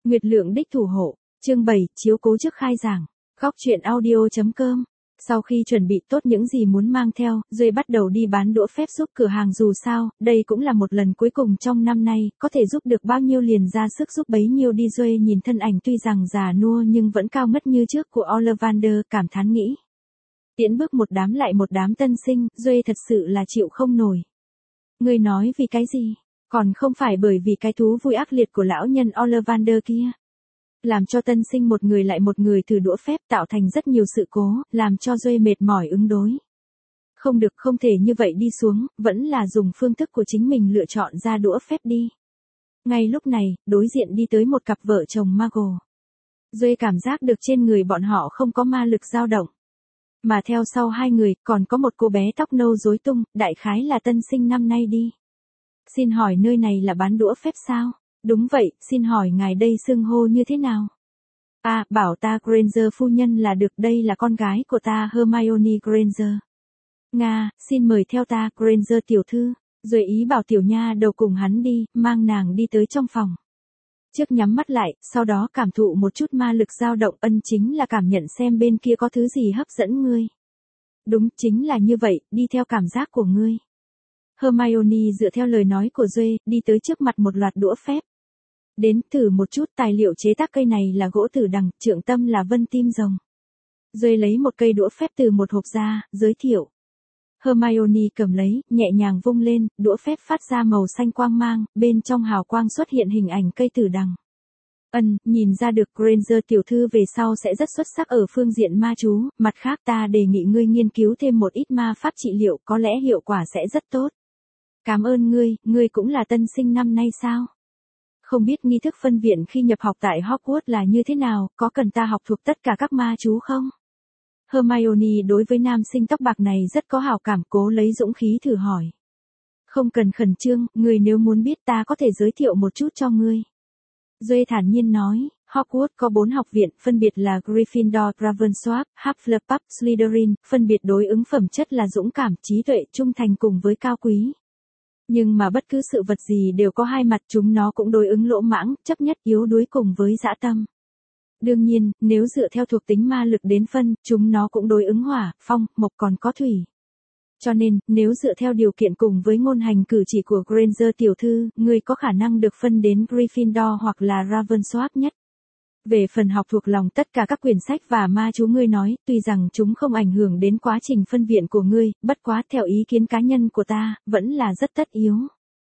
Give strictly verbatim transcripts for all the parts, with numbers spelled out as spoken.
Nguyệt Lượng đích thủ hộ, chương bảy, chiếu cố trước khai giảng. Góc truyện audio.com. Sau khi chuẩn bị tốt những gì muốn mang theo, Duy bắt đầu đi bán đũa phép giúp cửa hàng, dù sao, đây cũng là một lần cuối cùng trong năm nay, có thể giúp được bao nhiêu liền ra sức giúp bấy nhiêu đi. Duy nhìn thân ảnh tuy rằng già nua nhưng vẫn cao ngất như trước của Ollivander, cảm thán nghĩ. Tiễn bước một đám lại một đám tân sinh, Duy thật sự là chịu không nổi. Ngươi nói vì cái gì? Còn không phải bởi vì cái thú vui ác liệt của lão nhân Ollivander kia. Làm cho tân sinh một người lại một người thử đũa phép, tạo thành rất nhiều sự cố, làm cho Duy mệt mỏi ứng đối. Không được, không thể như vậy đi xuống, vẫn là dùng phương thức của chính mình lựa chọn ra đũa phép đi. Ngay lúc này, đối diện đi tới một cặp vợ chồng Mago. Duy cảm giác được trên người bọn họ không có ma lực dao động. Mà theo sau hai người, còn có một cô bé tóc nâu rối tung, đại khái là tân sinh năm nay đi. Xin hỏi nơi này là bán đũa phép sao? Đúng vậy, xin hỏi ngài đây xưng hô như thế nào? À, bảo ta Granger phu nhân là được, đây là con gái của ta Hermione Granger. Nga, xin mời theo ta Granger tiểu thư. Rồi ý bảo tiểu nha đầu cùng hắn đi, mang nàng đi tới trong phòng. Trước nhắm mắt lại, sau đó cảm thụ một chút ma lực dao động, ân chính là cảm nhận xem bên kia có thứ gì hấp dẫn ngươi. Đúng, chính là như vậy, đi theo cảm giác của ngươi. Hermione dựa theo lời nói của Duy, đi tới trước mặt một loạt đũa phép. Đến, thử một chút, tài liệu chế tác cây này là gỗ tử đằng, trượng tâm là vân tim rồng. Duy lấy một cây đũa phép từ một hộp ra, giới thiệu. Hermione cầm lấy, nhẹ nhàng vung lên, đũa phép phát ra màu xanh quang mang, bên trong hào quang xuất hiện hình ảnh cây tử đằng. Ân, nhìn ra được Granger tiểu thư về sau sẽ rất xuất sắc ở phương diện ma chú, mặt khác ta đề nghị ngươi nghiên cứu thêm một ít ma pháp trị liệu, có lẽ hiệu quả sẽ rất tốt. Cảm ơn ngươi, ngươi cũng là tân sinh năm nay sao? Không biết nghi thức phân viện khi nhập học tại Hogwarts là như thế nào, có cần ta học thuộc tất cả các ma chú không? Hermione đối với nam sinh tóc bạc này rất có hảo cảm, cố lấy dũng khí thử hỏi. Không cần khẩn trương, ngươi nếu muốn biết ta có thể giới thiệu một chút cho ngươi. Duy thản nhiên nói, Hogwarts có bốn học viện, phân biệt là Gryffindor, Ravenclaw, Hufflepuff, Slytherin, phân biệt đối ứng phẩm chất là dũng cảm, trí tuệ, trung thành cùng với cao quý. Nhưng mà bất cứ sự vật gì đều có hai mặt, chúng nó cũng đối ứng lỗ mãng, chấp nhất, yếu đuối cùng với dã tâm. Đương nhiên, nếu dựa theo thuộc tính ma lực đến phân, chúng nó cũng đối ứng hỏa, phong, mộc còn có thủy. Cho nên, nếu dựa theo điều kiện cùng với ngôn hành cử chỉ của Granger tiểu thư, người có khả năng được phân đến Gryffindor hoặc là Ravenclaw nhất. Về phần học thuộc lòng tất cả các quyển sách và ma chú ngươi nói, tuy rằng chúng không ảnh hưởng đến quá trình phân viện của ngươi, bất quá theo ý kiến cá nhân của ta, vẫn là rất tất yếu.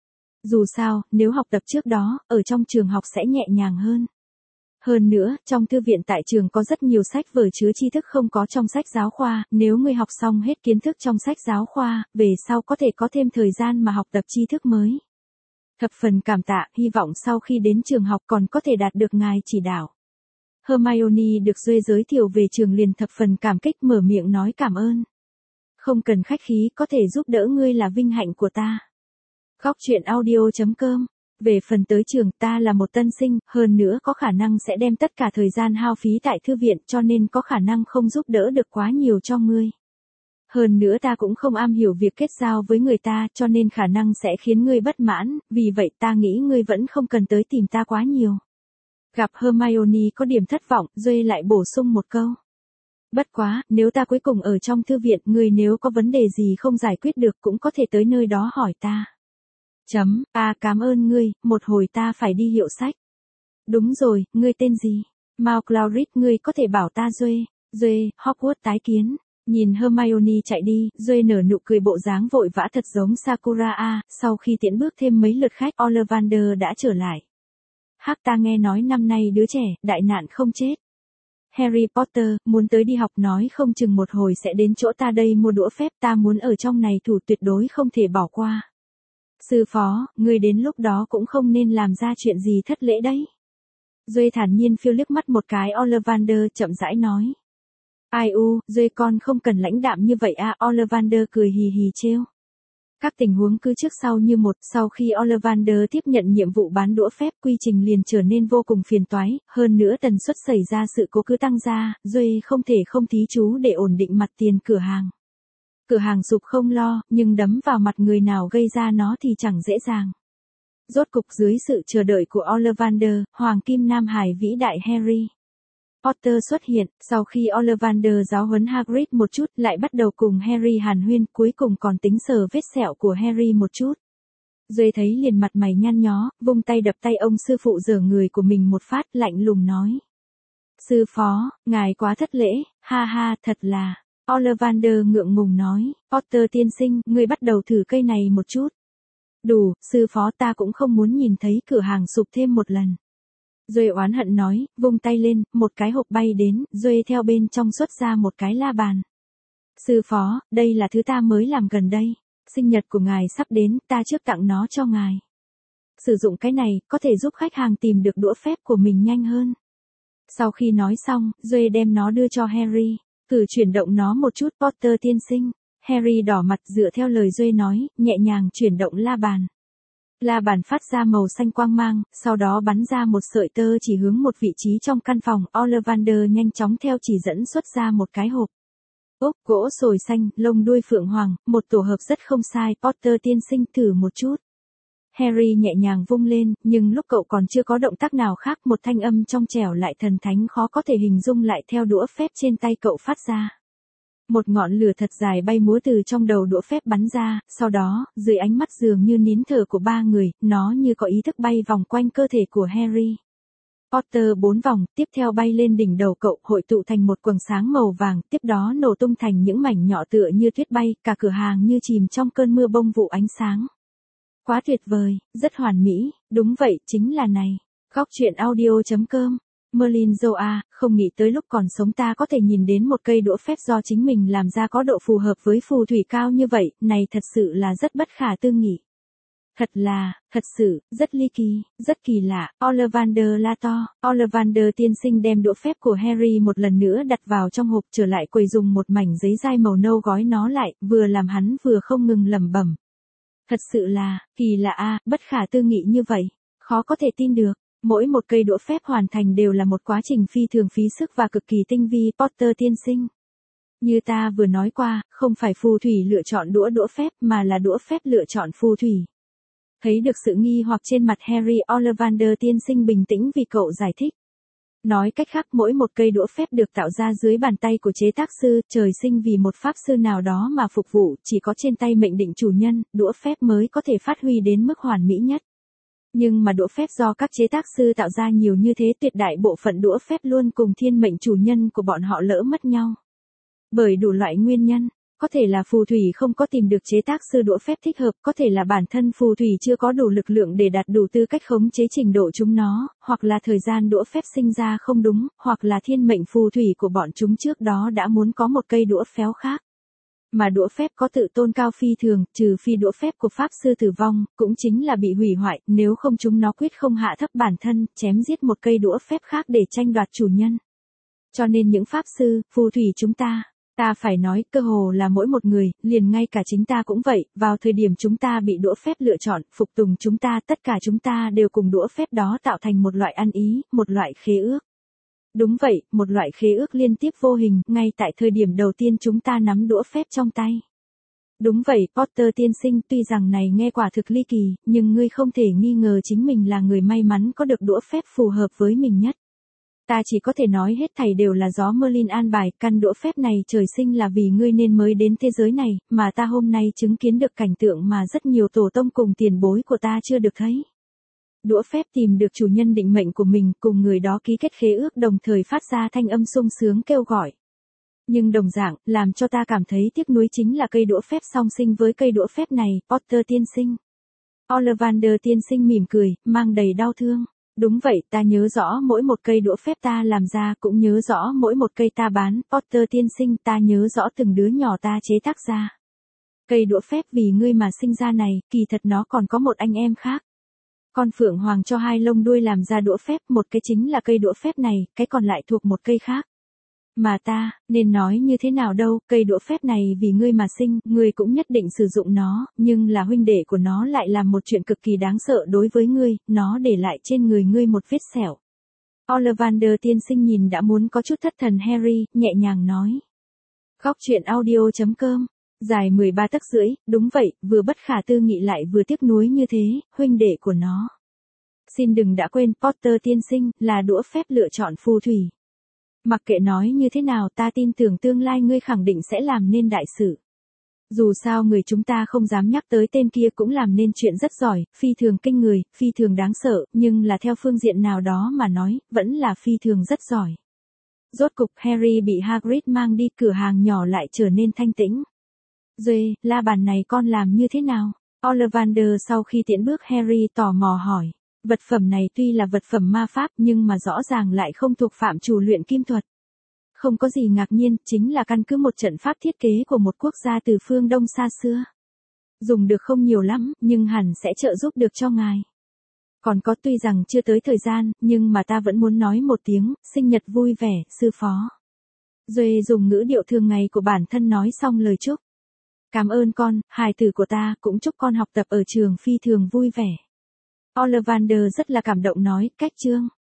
Dù sao, nếu học tập trước đó, ở trong trường học sẽ nhẹ nhàng hơn. Hơn nữa, trong thư viện tại trường có rất nhiều sách vở chứa tri thức không có trong sách giáo khoa, nếu ngươi học xong hết kiến thức trong sách giáo khoa, về sau có thể có thêm thời gian mà học tập tri thức mới. Thập phần cảm tạ, hy vọng sau khi đến trường học còn có thể đạt được ngài chỉ đạo. Hermione được Duy giới thiệu về trường liền thập phần cảm kích, mở miệng nói cảm ơn. Không cần khách khí, có thể giúp đỡ ngươi là vinh hạnh của ta. Góc truyện audio.com. Về phần tới trường, ta là một tân sinh, hơn nữa có khả năng sẽ đem tất cả thời gian hao phí tại thư viện, cho nên có khả năng không giúp đỡ được quá nhiều cho ngươi. Hơn nữa ta cũng không am hiểu việc kết giao với người ta, cho nên khả năng sẽ khiến ngươi bất mãn, vì vậy ta nghĩ ngươi vẫn không cần tới tìm ta quá nhiều. Gặp Hermione có điểm thất vọng, Duy lại bổ sung một câu. Bất quá, nếu ta cuối cùng ở trong thư viện, ngươi nếu có vấn đề gì không giải quyết được cũng có thể tới nơi đó hỏi ta. Chấm, à cảm ơn ngươi, một hồi ta phải đi hiệu sách. Đúng rồi, ngươi tên gì? Mau Claurit, ngươi có thể bảo ta Duy. Duy, Hogwarts tái kiến. Nhìn Hermione chạy đi, Duy nở nụ cười, bộ dáng vội vã thật giống Sakura. A, sau khi tiễn bước thêm mấy lượt khách, Ollivander đã trở lại. Hắc, ta nghe nói năm nay đứa trẻ, đại nạn không chết. Harry Potter, muốn tới đi học, nói không chừng một hồi sẽ đến chỗ ta đây mua đũa phép, ta muốn ở trong này thủ, tuyệt đối không thể bỏ qua. Sư phó, người đến lúc đó cũng không nên làm ra chuyện gì thất lễ đấy. Duy thản nhiên phiêu liếc mắt một cái Ollivander, chậm rãi nói. Ai u, Duy con không cần lãnh đạm như vậy à, Ollivander cười hì hì trêu. Các tình huống cứ trước sau như một, sau khi Ollivander tiếp nhận nhiệm vụ bán đũa phép, quy trình liền trở nên vô cùng phiền toái, hơn nữa tần suất xảy ra sự cố cứ tăng ra, Duy không thể không thí chú để ổn định mặt tiền cửa hàng. Cửa hàng sụp không lo, nhưng đấm vào mặt người nào gây ra nó thì chẳng dễ dàng. Rốt cục dưới sự chờ đợi của Ollivander, Hoàng Kim Nam Hải vĩ đại Harry Potter xuất hiện, sau khi Ollivander giáo huấn Hagrid một chút, lại bắt đầu cùng Harry hàn huyên, cuối cùng còn tính sờ vết sẹo của Harry một chút. Duệ thấy liền mặt mày nhăn nhó, vung tay đập tay ông sư phụ dở người của mình một phát, lạnh lùng nói. Sư phó, ngài quá thất lễ, ha ha, thật là. Ollivander ngượng ngùng nói, Potter tiên sinh, ngươi bắt đầu thử cây này một chút. Đủ, sư phó ta cũng không muốn nhìn thấy cửa hàng sụp thêm một lần. Duệ oán hận nói, vung tay lên, một cái hộp bay đến, Duệ theo bên trong xuất ra một cái la bàn. Sư phó, đây là thứ ta mới làm gần đây. Sinh nhật của ngài sắp đến, ta trước tặng nó cho ngài. Sử dụng cái này, có thể giúp khách hàng tìm được đũa phép của mình nhanh hơn. Sau khi nói xong, Duệ đem nó đưa cho Harry. Thử chuyển động nó một chút, Potter tiên sinh. Harry đỏ mặt dựa theo lời Duệ nói, nhẹ nhàng chuyển động la bàn. La bàn phát ra màu xanh quang mang, sau đó bắn ra một sợi tơ chỉ hướng một vị trí trong căn phòng. Ollivander nhanh chóng theo chỉ dẫn xuất ra một cái hộp. Ốp gỗ sồi xanh, lông đuôi phượng hoàng, một tổ hợp rất không sai, Potter tiên sinh thử một chút. Harry nhẹ nhàng vung lên, nhưng lúc cậu còn chưa có động tác nào khác, một thanh âm trong trẻo lại thần thánh khó có thể hình dung lại theo đũa phép trên tay cậu phát ra. Một ngọn lửa thật dài bay múa từ trong đầu đũa phép bắn ra, sau đó, dưới ánh mắt dường như nín thở của ba người, nó như có ý thức bay vòng quanh cơ thể của Harry. Potter bốn vòng, tiếp theo bay lên đỉnh đầu cậu, hội tụ thành một quầng sáng màu vàng, tiếp đó nổ tung thành những mảnh nhỏ tựa như tuyết bay, cả cửa hàng như chìm trong cơn mưa bông vụ ánh sáng. Quá tuyệt vời, rất hoàn mỹ, đúng vậy, chính là này. Góc truyện audio chấm com Merlin Joa, không nghĩ tới lúc còn sống ta có thể nhìn đến một cây đũa phép do chính mình làm ra có độ phù hợp với phù thủy cao như vậy, này thật sự là rất bất khả tư nghị. Thật là, thật sự, rất ly kỳ, rất kỳ lạ, Ollivander la to. Ollivander tiên sinh đem đũa phép của Harry một lần nữa đặt vào trong hộp, trở lại quầy dùng một mảnh giấy dai màu nâu gói nó lại, vừa làm hắn vừa không ngừng lẩm bẩm. Thật sự là, kỳ lạ a, bất khả tư nghị như vậy, khó có thể tin được. Mỗi một cây đũa phép hoàn thành đều là một quá trình phi thường phí sức và cực kỳ tinh vi, Potter tiên sinh. Như ta vừa nói qua, không phải phù thủy lựa chọn đũa đũa phép mà là đũa phép lựa chọn phù thủy. Thấy được sự nghi hoặc trên mặt Harry, Ollivander tiên sinh bình tĩnh vì cậu giải thích. Nói cách khác, mỗi một cây đũa phép được tạo ra dưới bàn tay của chế tác sư, trời sinh vì một pháp sư nào đó mà phục vụ, chỉ có trên tay mệnh định chủ nhân, đũa phép mới có thể phát huy đến mức hoàn mỹ nhất. Nhưng mà đũa phép do các chế tác sư tạo ra nhiều như thế, tuyệt đại bộ phận đũa phép luôn cùng thiên mệnh chủ nhân của bọn họ lỡ mất nhau. Bởi đủ loại nguyên nhân, có thể là phù thủy không có tìm được chế tác sư đũa phép thích hợp, có thể là bản thân phù thủy chưa có đủ lực lượng để đạt đủ tư cách khống chế trình độ chúng nó, hoặc là thời gian đũa phép sinh ra không đúng, hoặc là thiên mệnh phù thủy của bọn chúng trước đó đã muốn có một cây đũa phéo khác. Mà đũa phép có tự tôn cao phi thường, trừ phi đũa phép của pháp sư tử vong, cũng chính là bị hủy hoại, nếu không chúng nó quyết không hạ thấp bản thân, chém giết một cây đũa phép khác để tranh đoạt chủ nhân. Cho nên những pháp sư, phù thủy chúng ta, ta phải nói, cơ hồ là mỗi một người, liền ngay cả chính ta cũng vậy, vào thời điểm chúng ta bị đũa phép lựa chọn, phục tùng chúng ta, tất cả chúng ta đều cùng đũa phép đó tạo thành một loại ăn ý, một loại khế ước. Đúng vậy, một loại khế ước liên tiếp vô hình, ngay tại thời điểm đầu tiên chúng ta nắm đũa phép trong tay. Đúng vậy, Potter tiên sinh, tuy rằng này nghe quả thực ly kỳ, nhưng ngươi không thể nghi ngờ chính mình là người may mắn có được đũa phép phù hợp với mình nhất. Ta chỉ có thể nói hết thảy đều là gió Merlin an bài, căn đũa phép này trời sinh là vì ngươi nên mới đến thế giới này, mà ta hôm nay chứng kiến được cảnh tượng mà rất nhiều tổ tông cùng tiền bối của ta chưa được thấy. Đũa phép tìm được chủ nhân định mệnh của mình, cùng người đó ký kết khế ước, đồng thời phát ra thanh âm sung sướng kêu gọi. Nhưng đồng dạng, làm cho ta cảm thấy tiếc nuối chính là cây đũa phép song sinh với cây đũa phép này, Potter tiên sinh. Ollivander tiên sinh mỉm cười, mang đầy đau thương. Đúng vậy, ta nhớ rõ mỗi một cây đũa phép ta làm ra, cũng nhớ rõ mỗi một cây ta bán, Potter tiên sinh, ta nhớ rõ từng đứa nhỏ ta chế tác ra. Cây đũa phép vì ngươi mà sinh ra này, kỳ thật nó còn có một anh em khác. Con phượng hoàng cho hai lông đuôi làm ra đũa phép, một cái chính là cây đũa phép này, cái còn lại thuộc một cây khác. Mà ta, nên nói như thế nào đâu, cây đũa phép này vì ngươi mà sinh, ngươi cũng nhất định sử dụng nó, nhưng là huynh đệ của nó lại làm một chuyện cực kỳ đáng sợ đối với ngươi, nó để lại trên người ngươi một vết sẹo. Ollivander tiên sinh nhìn đã muốn có chút thất thần Harry, nhẹ nhàng nói. Góc truyện audio chấm com Dài mười ba tấc rưỡi, đúng vậy, vừa bất khả tư nghị lại vừa tiếc nuối như thế, huynh đệ của nó. Xin đừng đã quên, Potter tiên sinh, là đũa phép lựa chọn phù thủy. Mặc kệ nói như thế nào, ta tin tưởng tương lai ngươi khẳng định sẽ làm nên đại sự. Dù sao người chúng ta không dám nhắc tới tên kia cũng làm nên chuyện rất giỏi, phi thường kinh người, phi thường đáng sợ, nhưng là theo phương diện nào đó mà nói, vẫn là phi thường rất giỏi. Rốt cục Harry bị Hagrid mang đi, cửa hàng nhỏ lại trở nên thanh tĩnh. Duệ, la bàn này con làm như thế nào? Ollivander sau khi tiễn bước Harry tò mò hỏi. Vật phẩm này tuy là vật phẩm ma pháp nhưng mà rõ ràng lại không thuộc phạm trù luyện kim thuật. Không có gì ngạc nhiên, chính là căn cứ một trận pháp thiết kế của một quốc gia từ phương Đông xa xưa. Dùng được không nhiều lắm, nhưng hẳn sẽ trợ giúp được cho ngài. Còn có, tuy rằng chưa tới thời gian, nhưng mà ta vẫn muốn nói một tiếng, sinh nhật vui vẻ, sư phó. Duệ dùng ngữ điệu thường ngày của bản thân nói xong lời chúc. Cảm ơn con, hài tử của ta, cũng chúc con học tập ở trường phi thường vui vẻ. Ollivander rất là cảm động nói, cách chương.